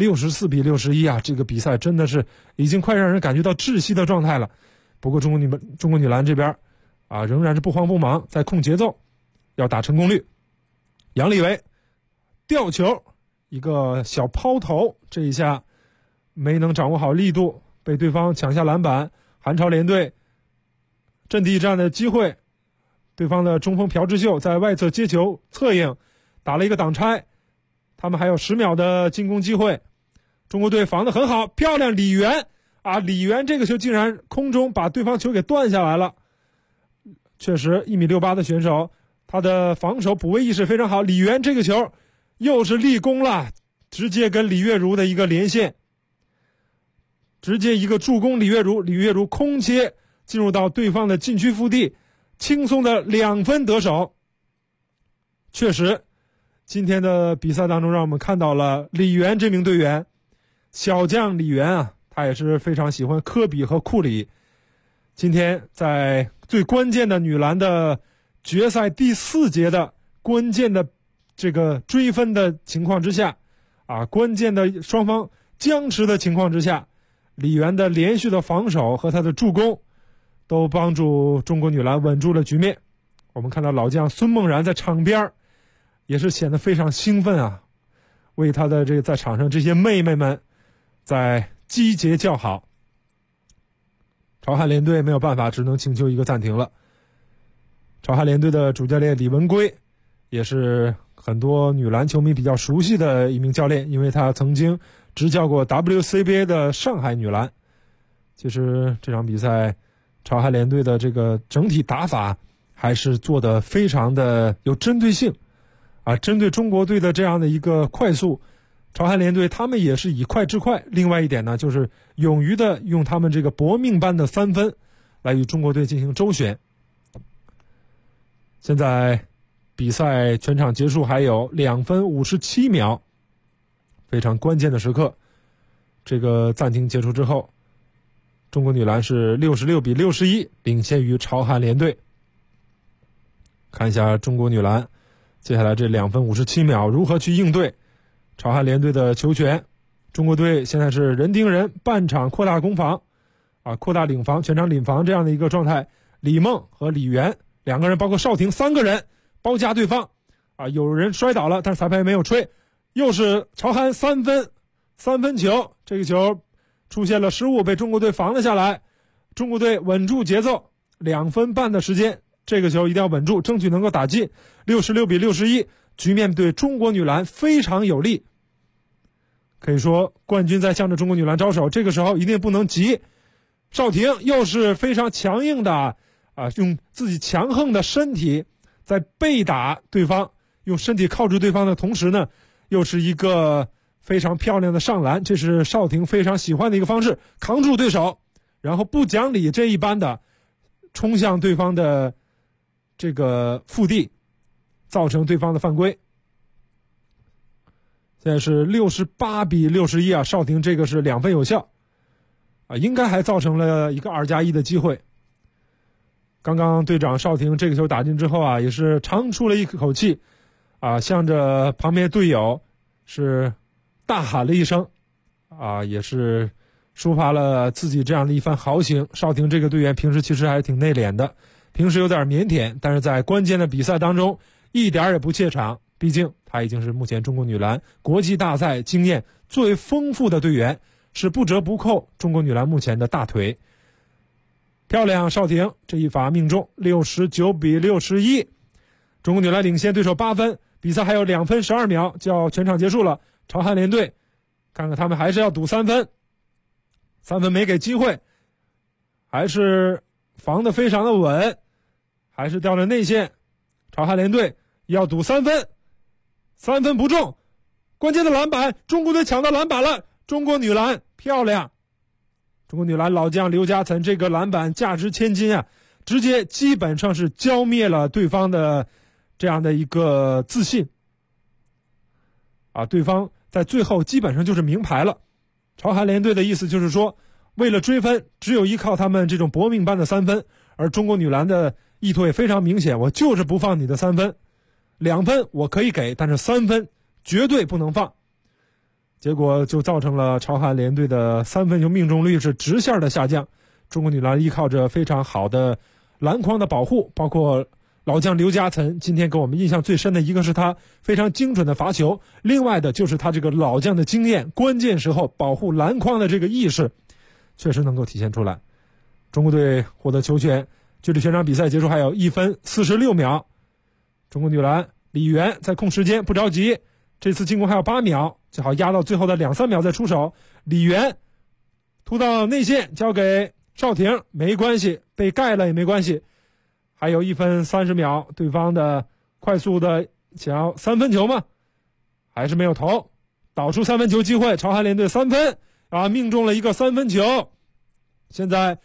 ，64-61啊，这个比赛真的是已经快让人感觉到窒息的状态了。不过中国女篮这边仍然是不慌不忙，在控节奏，要打成功率。杨利伟吊球，一个小抛投，这一下没能掌握好力度，被对方抢下篮板。韩超联队阵地战的机会，对方的中锋朴智秀在外侧接球策应，打了一个挡拆，他们还有10秒的进攻机会。中国队防得很好，漂亮，李源李源这个球竟然空中把对方球给断下来了。确实1.68米的选手，他的防守补位意识非常好。李源这个球又是立功了，直接跟李月如的一个连线，直接一个助攻李月如空切进入到对方的禁区腹地，轻松的2分得手。确实今天的比赛当中让我们看到了李源这名队员，小将李源他也是非常喜欢科比和库里。今天在最关键的女篮的决赛第4节的关键的这个追分的情况之下关键的双方僵持的情况之下，李源的连续的防守和他的助攻都帮助中国女篮稳住了局面。我们看到老将孙梦然在场边也是显得非常兴奋为他的这个在场上这些妹妹们在击节叫好。朝韩联队没有办法，只能请求一个暂停了。朝韩联队的主教练李文圭也是很多女篮球迷比较熟悉的一名教练，因为他曾经执教过 WCBA 的上海女篮。其实这场比赛朝韩联队的这个整体打法还是做得非常的有针对性针对中国队的这样的一个快速，朝韩联队他们也是以快制快。另外一点呢，就是勇于的用他们这个搏命般的3分来与中国队进行周旋。现在比赛全场结束还有2分57秒，非常关键的时刻。这个暂停结束之后，中国女篮是66-61领先于朝韩联队。看一下中国女篮接下来这2分57秒如何去应对朝韩联队的球权。中国队现在是人盯人，半场扩大攻防扩大领防，全场领防这样的一个状态。李梦和李源2个人，包括邵婷3个人包夹对方有人摔倒了，但是裁判没有吹。又是朝韩3分球，这个球出现了失误，被中国队防了下来。中国队稳住节奏，2分半的时间，这个球一定要稳住，争取能够打进。66-61，局面对中国女篮非常有利。可以说冠军在向着中国女篮招手，这个时候一定不能急。邵婷又是非常强硬的用自己强横的身体在背打对方，用身体靠住对方的同时呢，又是一个非常漂亮的上篮，这是邵婷非常喜欢的一个方式，扛住对手，然后不讲理这一般的冲向对方的这个腹地，造成对方的犯规。现在是68-61邵婷这个是2分有效应该还造成了一个2+1的机会。刚刚队长邵婷这个球打进之后也是长出了一口气向着旁边队友是大喊了一声也是抒发了自己这样的一番豪情。邵婷这个队员平时其实还挺内敛的，平时有点腼腆，但是在关键的比赛当中一点也不怯场，毕竟他已经是目前中国女篮国际大赛经验最丰富的队员，是不折不扣中国女篮目前的大腿。 漂亮，邵婷这一罚命中，69比61，中国女篮领先对手8分，比赛还有2分12秒就要全场结束了。朝韩联队看看他们还是要赌3分，3分没给机会，还是防得非常的稳，还是掉了内线。朝韩联队要赌3分，3分不中，关键的篮板，中国队抢到篮板了，中国女篮漂亮。中国女篮老将刘家岑这个篮板价值千金啊，直接基本上是浇灭了对方的这样的一个自信啊，对方在最后基本上就是明牌了。朝韩联队的意思就是说，为了追分，只有依靠他们这种搏命般的3分，而中国女篮的意图也非常明显，我就是不放你的3分，2分我可以给，但是3分绝对不能放。结果就造成了朝韩联队的3分球命中率是直线的下降。中国女篮依靠着非常好的篮筐的保护，包括老将刘家岑今天给我们印象最深的一个是他非常精准的罚球，另外的就是他这个老将的经验，关键时候保护篮筐的这个意识确实能够体现出来。中国队获得球权，距离全场比赛结束还有1分46秒。中国女篮李媛在控时间，不着急，这次进攻还有8秒，最好压到最后的2-3秒再出手。李媛突到内线交给邵婷，没关系，被盖了也没关系。还有1分30秒，对方的快速的想要3分球嘛，还是没有投，导出3分球机会，朝韩联队3分啊，命中了一个3分球。现在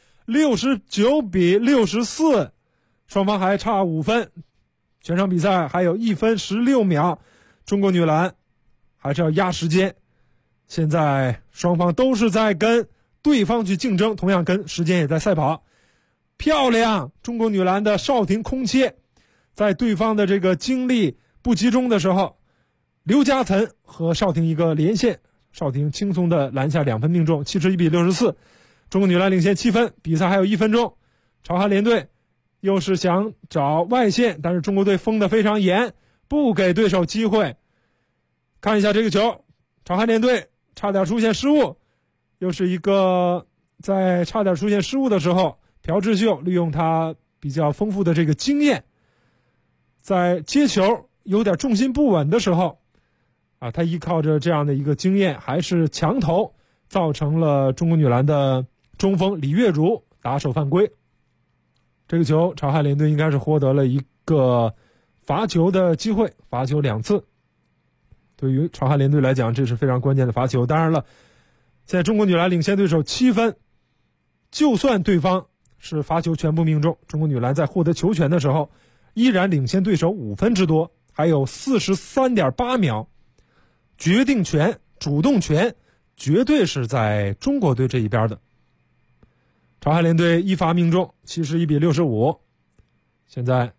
69比64，双方还差5分，全场比赛还有1分16秒，中国女篮还是要压时间。现在双方都是在跟对方去竞争，同样跟时间也在赛跑。漂亮，中国女篮的邵婷空切，在对方的这个精力不集中的时候，刘家岑和邵婷一个连线，邵婷轻松的篮下2分命中，71比64，中国女篮领先7分，比赛还有1分钟。朝韩联队又是想找外线，但是中国队封得非常严，不给对手机会。看一下这个球，朝韩联队差点出现失误，又是一个在差点出现失误的时候，朴智秀利用他比较丰富的这个经验，在接球有点重心不稳的时候啊，他依靠着这样的一个经验，还是强投，造成了中国女篮的中锋李月茹打手犯规。这个球朝韩联队应该是获得了一个罚球的机会，罚球2次。对于朝韩联队来讲，这是非常关键的罚球。当然了，现在中国女篮领先对手7分，就算对方是罚球全部命中，中国女篮在获得球权的时候依然领先对手5分之多，还有43.8秒，决定权主动权绝对是在中国队这一边的。朝韩联队一罚命中，71比65，现在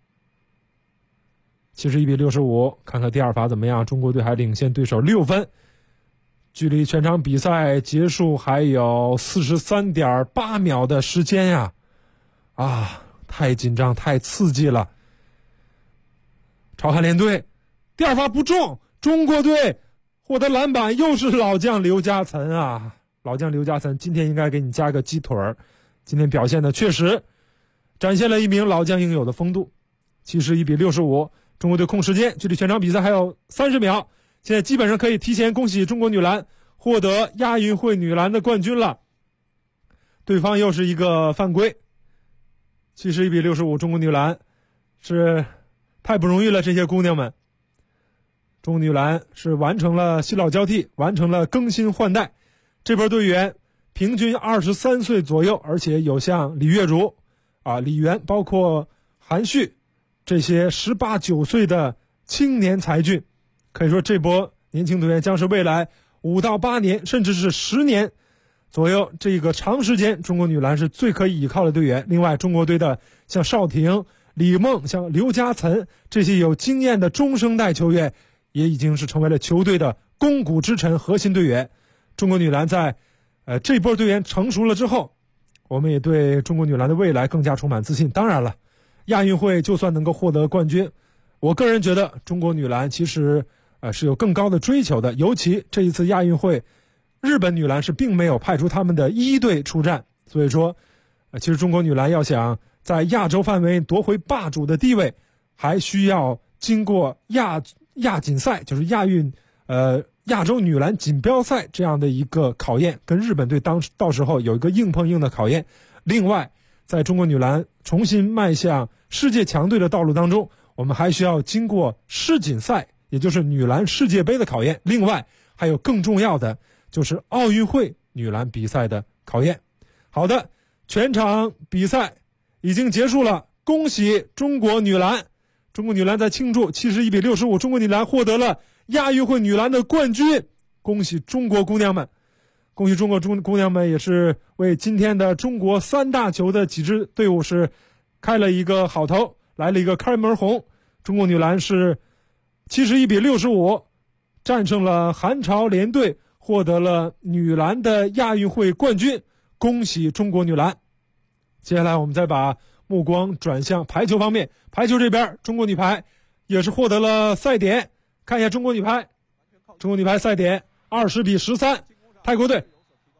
71比65，看看第二罚怎么样，中国队还领先对手6分，距离全场比赛结束还有43.8秒的时间呀！啊，太紧张，太刺激了。朝韩联队第二罚不中，中国队获得篮板，又是老将刘家岑啊！老将刘家岑今天应该给你加个鸡腿儿，今天表现的确实展现了一名老将应有的风度。71比65，中国队控时间，距离全场比赛还有30秒，现在基本上可以提前恭喜中国女篮获得亚运会女篮的冠军了。对方又是一个犯规，71比65，中国女篮是太不容易了，这些姑娘们。中国女篮是完成了新老交替，完成了更新换代，这波队员平均23岁左右，而且有像李月茹啊、李媛，包括韩旭这些18、19岁的青年才俊，可以说这波年轻队员将是未来5到8年，甚至是10年左右这个长时间中国女篮是最可以依靠的队员。另外，中国队的像邵婷、李梦、像刘家岑这些有经验的中生代球员，也已经是成为了球队的肱骨之臣、核心队员。中国女篮在这波队员成熟了之后，我们也对中国女篮的未来更加充满自信。当然了，亚运会就算能够获得冠军，我个人觉得中国女篮其实是有更高的追求的。尤其这一次亚运会，日本女篮是并没有派出他们的一队出战，所以说其实中国女篮要想在亚洲范围夺回霸主的地位，还需要经过亚锦赛，就是亚洲女篮锦标赛这样的一个考验，跟日本队到时候有一个硬碰硬的考验。另外，在中国女篮重新迈向世界强队的道路当中，我们还需要经过世锦赛，也就是女篮世界杯的考验。另外，还有更重要的就是奥运会女篮比赛的考验。好的，全场比赛已经结束了，恭喜中国女篮！中国女篮在庆祝71比65，中国女篮获得了亚运会女篮的冠军，恭喜中国姑娘们！恭喜中国姑娘们，也是为今天的中国3大球的几支队伍是开了一个好头，来了一个开门红。中国女篮是71比65战胜了韩朝联队，获得了女篮的亚运会冠军，恭喜中国女篮！接下来我们再把目光转向排球方面，排球这边中国女排也是获得了赛点，看一下中国女排赛点20比13，泰国队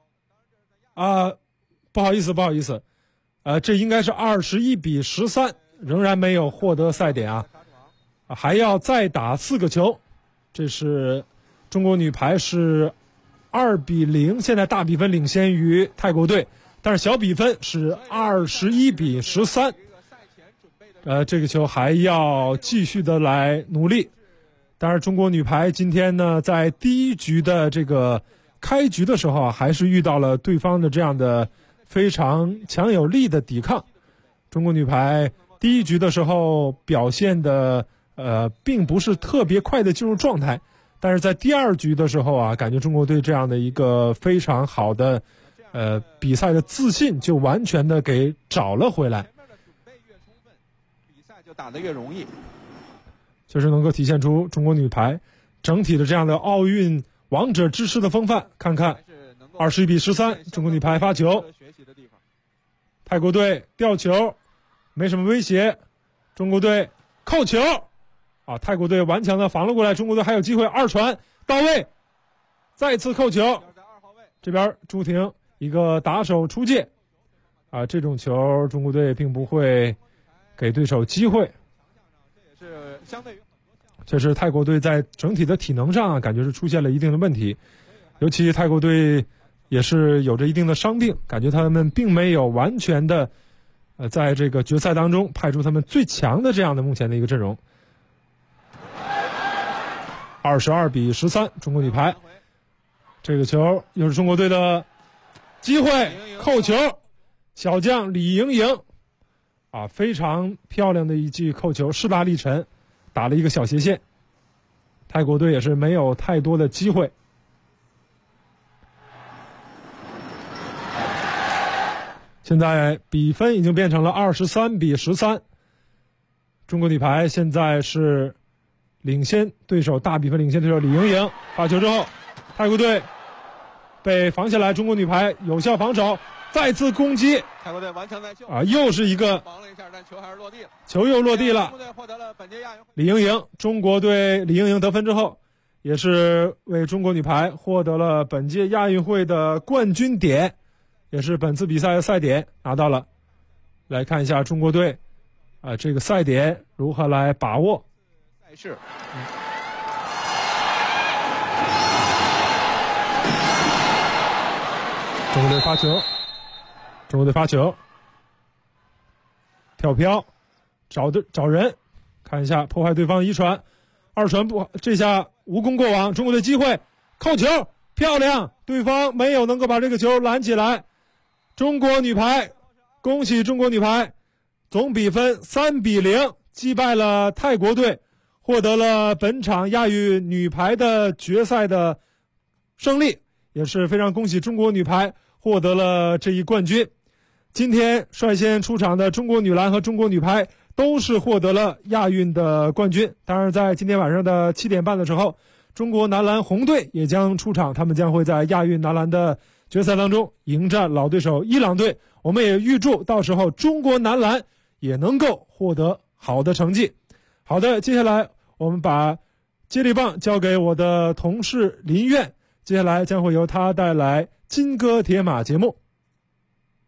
不好意思，这应该是21比13，仍然没有获得赛点啊，还要再打4个球。这是中国女排是2比0，现在大比分领先于泰国队，但是小比分是21比13。这个球还要继续的来努力。当然，中国女排今天呢，在第一局的这个开局的时候还是遇到了对方的这样的非常强有力的抵抗。中国女排第一局的时候表现的并不是特别快的进入状态，但是在第2局的时候感觉中国队这样的一个非常好的比赛的自信就完全的给找了回来。 比赛就打得越容易， 就是能够体现出中国女排整体的这样的奥运王者之师的风范。看看21比13，中国女排发球，泰国队吊球，没什么威胁，中国队扣球泰国队顽强的防了过来，中国队还有机会2传到位，再次扣球。这边朱婷一个打手出界这种球中国队并不会给对手机会。 这也是相对于确实泰国队在整体的体能上感觉是出现了一定的问题，尤其泰国队也是有着一定的伤病，感觉他们并没有完全的在这个决赛当中派出他们最强的这样的目前的一个阵容。22比13，中国女排，这个球又是中国队的机会，扣球，小将李盈莹非常漂亮的一记扣球，势大力沉，打了一个小斜线。泰国队也是没有太多的机会。现在比分已经变成了23比13，中国女排现在是领先对手，大比分领先对手李盈莹。发球之后，泰国队被防下来，中国女排有效防守，再次攻击， 泰国队顽强在救又是一个防了一下，但球还是落地了， 球又落地了。 中国队获得了本届亚运会李盈莹，中国队李盈莹得分之后，也是为中国女排获得了本届亚运会的冠军点，也是本次比赛的赛点拿到了。来看一下中国队这个赛点如何来把握赛事。 中国队发球，跳飘，找人，看一下破坏对方1传，2传不，这下无功过网，中国队机会，扣球，漂亮，对方没有能够把这个球拦起来。中国女排，恭喜中国女排，总比分3比0击败了泰国队，获得了本场亚运女排的决赛的胜利，也是非常恭喜中国女排获得了这一冠军。今天率先出场的中国女篮和中国女排都是获得了亚运的冠军。当然在今天晚上的7点半的时候，中国男篮红队也将出场，他们将会在亚运男篮的决赛当中迎战老对手伊朗队。我们也预祝到时候中国男篮也能够获得好的成绩。好的，接下来我们把接力棒交给我的同事林苑，接下来将会由他带来金戈铁马节目。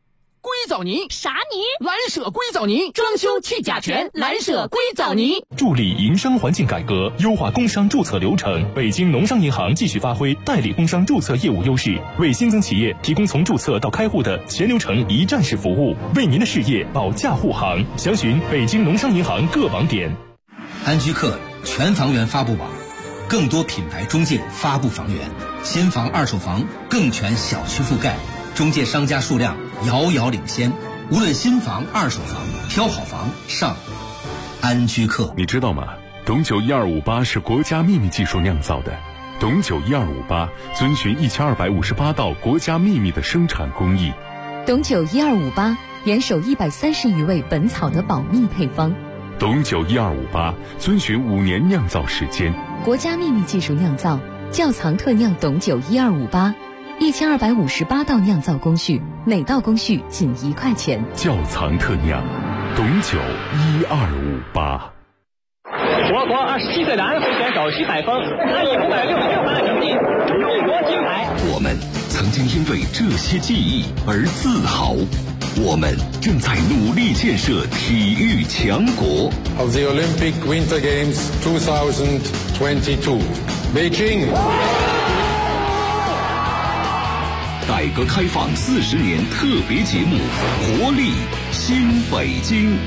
硅藻泥。 啥泥？ 蓝舍硅藻泥，装修去甲醛，蓝舍硅藻泥。 助力营商环境改革，优化工商注册流程。北京农商银行继续发挥代理工商注册业务优势，为新增企业提供从注册到开户的全流程一站式服务，为您的事业保驾护航。详询北京农商银行各网点。 安居客全房源发布网，更多品牌中介发布房源，新房二手房更全小区覆盖，中介商家数量遥遥领先。无论新房二手房，挑好房上安居客。 你知道吗？董酒1258是国家秘密技术酿造的。董酒1258遵循1258道国家秘密的生产工艺。 董酒1258严守130余味本草的保密配方。 董酒1258遵循5年酿造时间， 国家秘密技术酿造，窖藏特酿董酒1258，1258道酿造工序，每道工序仅1块钱。 窖藏特酿，董酒1258。 我国27岁的安徽选手徐海峰，他以566分的成绩勇夺金牌。 我们曾经因为这些记忆而自豪。我们正在努力建设体育强国。 Of the Olympic Winter Games 2022, Beijing. 改革开放40年特别节目，活力新北京。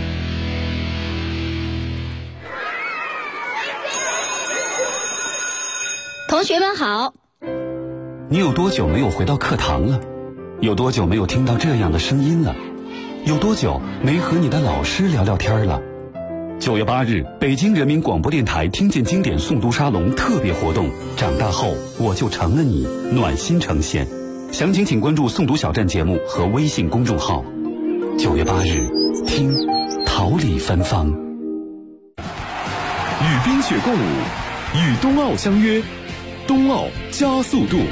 同学们好。 你有多久没有回到课堂了？有多久没有听到这样的声音了？有多久没和你的老师聊聊天了？9月8日，北京人民广播电台听见经典诵读沙龙特别活动，长大后我就成了你，暖心呈现。详情请关注诵读小站节目和微信公众号。9月8日，听桃李芬芳。 与冰雪共舞，与冬奥相约，冬奥加速度。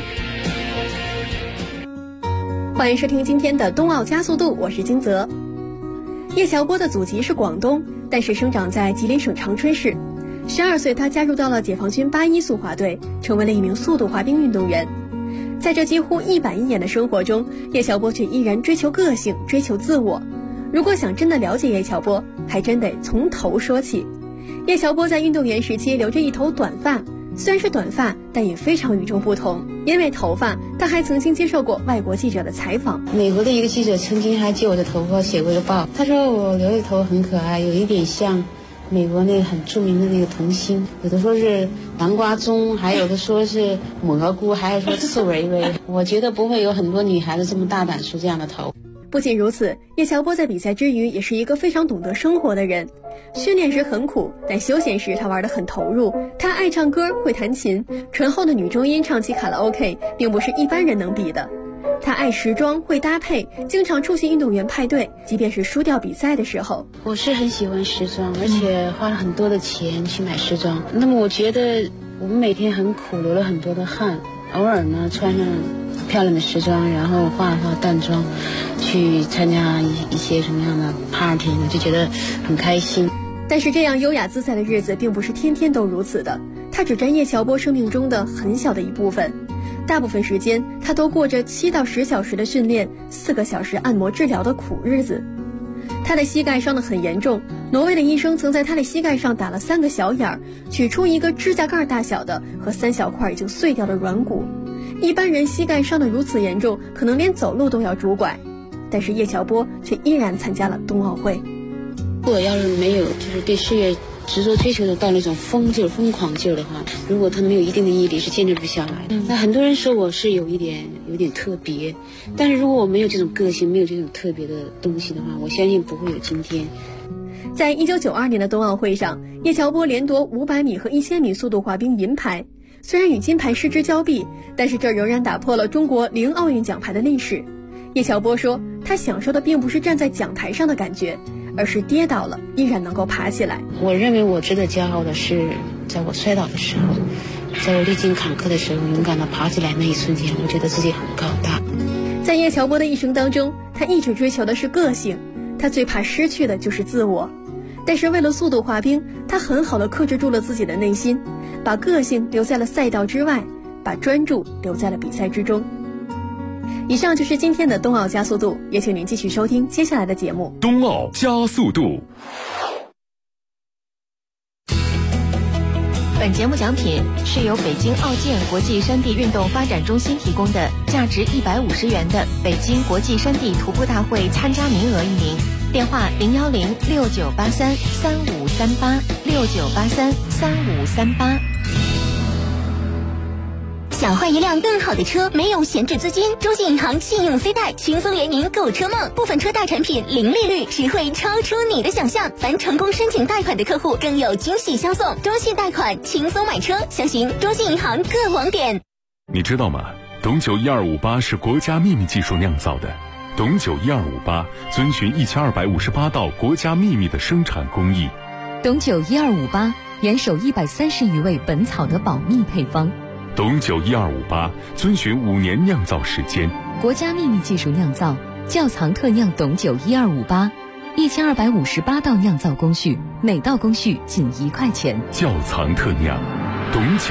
欢迎收听今天的冬奥加速度，我是金泽。叶乔波的祖籍是广东，但是生长在吉林省长春市。12岁，他加入到了解放军81速滑队，成为了一名速度滑冰运动员。在这几乎一板一眼的生活中，叶乔波却依然追求个性，追求自我。如果想真的了解叶乔波，还真得从头说起。叶乔波在运动员时期留着一头短发，虽然是短发，但也非常与众不同。因为头发，他还曾经接受过外国记者的采访。 美国的一个记者曾经还借我的头发写过一个报，他说我留的头很可爱，有一点像美国那个很著名的那个童星，有的说是南瓜棕，还有的说是蘑菇，还有说刺猬猬。我觉得不会有很多女孩子这么大胆梳这样的头。 不仅如此，叶乔波在比赛之余也是一个非常懂得生活的人。训练时很苦，但休闲时他玩得很投入。他爱唱歌，会弹琴，醇厚的女中音唱起卡拉 OK 并不是一般人能比的。他爱时装，会搭配，经常出席运动员派对，即便是输掉比赛的时候。 我是很喜欢时装，而且花了很多的钱去买时装。那么我觉得我们每天很苦，流了很多的汗，偶尔呢穿上漂亮的时装，然后化了淡妆，去参加一些什么样的 party 呢，就觉得很开心。 但是这样优雅自在的日子并不是天天都如此的，它只占叶乔波生命中的很小的一部分。大部分时间他都过着7到10小时的训练，4个小时按摩治疗的苦日子。他的膝盖伤得很严重，挪威的医生曾在他的膝盖上打了3个小眼儿，取出一个指甲盖大小的和3小块已经碎掉的软骨。一般人膝盖伤得如此严重，可能连走路都要拄拐，但是叶乔波却依然参加了冬奥会。 如果要是没有就是对事业执着追求的到那种疯狂劲儿的话，如果他没有一定的毅力，是坚持不下来。那很多人说我是有点特别，但是如果我没有这种个性，没有这种特别的东西的话，我相信不会有今天。 在1992年的冬奥会上，叶乔波连夺500米和1000米速度滑冰银牌。虽然与金牌失之交臂，但是这仍然打破了中国0奥运奖牌的历史。叶乔波说，他享受的并不是站在讲台上的感觉，而是跌倒了依然能够爬起来。 我认为我值得骄傲的是，在我摔倒的时候，在我历经坎坷的时候，勇敢地爬起来那一瞬间，我觉得自己很高大。 在叶乔波的一生当中，他一直追求的是个性，他最怕失去的就是自我。但是为了速度滑冰，他很好地克制住了自己的内心，把个性留在了赛道之外，把专注留在了比赛之中。 以上就是今天的冬奥加速度，也请您继续收听接下来的节目。 冬奥加速度。 本节目奖品是由北京奥健国际山地运动发展中心提供的价值150元的北京国际山地徒步大会参加名额1名，电话01069833538，69833538。 想换一辆更好的车，没有闲置资金，中信银行信用 C 贷轻松圆您购车梦，部分车贷产品零利率，实惠超出你的想象。凡成功申请贷款的客户更有惊喜相送，中信贷款轻松买车，详询中信银行各网点。 你知道吗？董酒1258是国家秘密技术酿造的，董酒1258遵循1258道国家秘密的生产工艺。 董酒1258严守130余位本草的保密配方。 董酒1258遵循5年酿造时间， 国家秘密技术酿造，窖藏特酿董酒1258，1258道酿造工序，每道工序仅1块钱。 窖藏特酿，董酒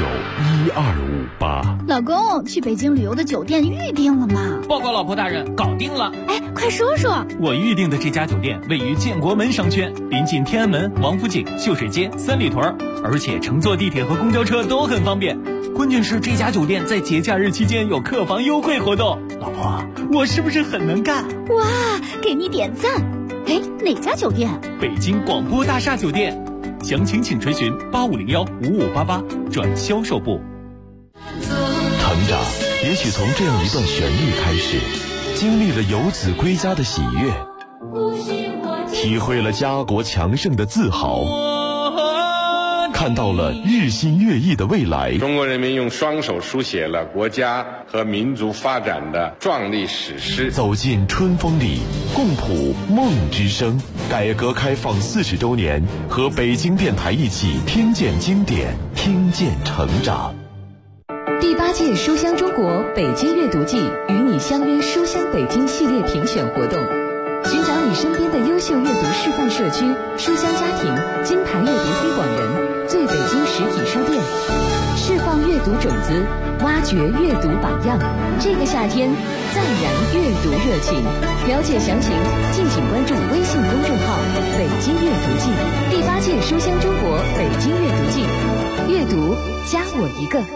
1258。 老公，去北京旅游的酒店预定了吗？ 报告老婆大人，搞定了。 哎，快说说。 我预定的这家酒店位于建国门商圈，临近天安门、王府井、秀水街、三里屯，而且乘坐地铁和公交车都很方便。关键是这家酒店在节假日期间有客房优惠活动。老婆，我是不是很能干？ 哇，给你点赞。哎，哪家酒店？ 北京广播大厦酒店。详情请垂询8501-5588转销售部。 成长也许从这样一段旋律开始，经历了游子归家的喜悦，体会了家国强盛的自豪，看到了日新月异的未来。 中国人民用双手书写了国家和民族发展的壮丽史诗。 走进春风里，共谱梦之声。改革开放40周年，和北京电台一起听见经典，听见成长。 第8届书香中国北京阅读季与你相约书香北京系列评选活动，寻找你身边的优秀阅读示范社区、书香家庭、金牌阅读推广人、最北京实体书店，释放阅读种子，挖掘阅读榜样。这个夏天再燃阅读热情。了解详情，敬请关注微信公众号“北京阅读季”。第8届书香中国北京阅读季，阅读加我一个。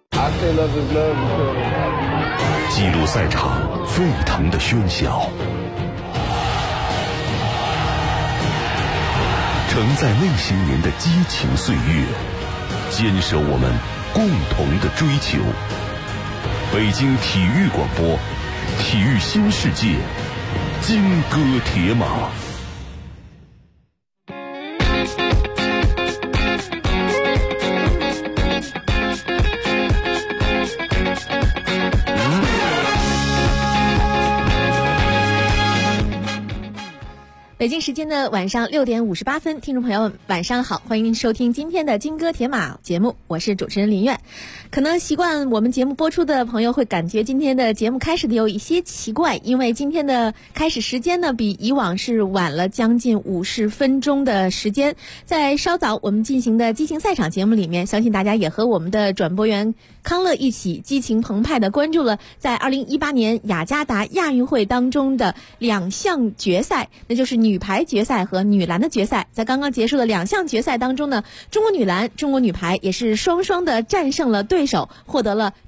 记录赛场沸腾的喧嚣，承载内心您的激情岁月，坚守我们共同的追求。北京体育广播，体育新世界，金戈铁马。 北京时间的晚上6点58分，听众朋友们晚上好，欢迎您收听今天的金戈铁马节目，我是主持人林苑。可能习惯我们节目播出的朋友会感觉今天的节目开始的有一些奇怪，因为今天的开始时间呢比以往是晚了将近50分钟的时间。在稍早我们进行的激情赛场节目里面，相信大家也和我们的转播员康乐一起激情澎湃地关注了在2018年雅加达亚运会当中的2项决赛，那就是女排决赛和女篮的决赛。在刚刚结束的2项决赛当中呢，中国女篮、中国女排也是双双的战胜了对手，获得了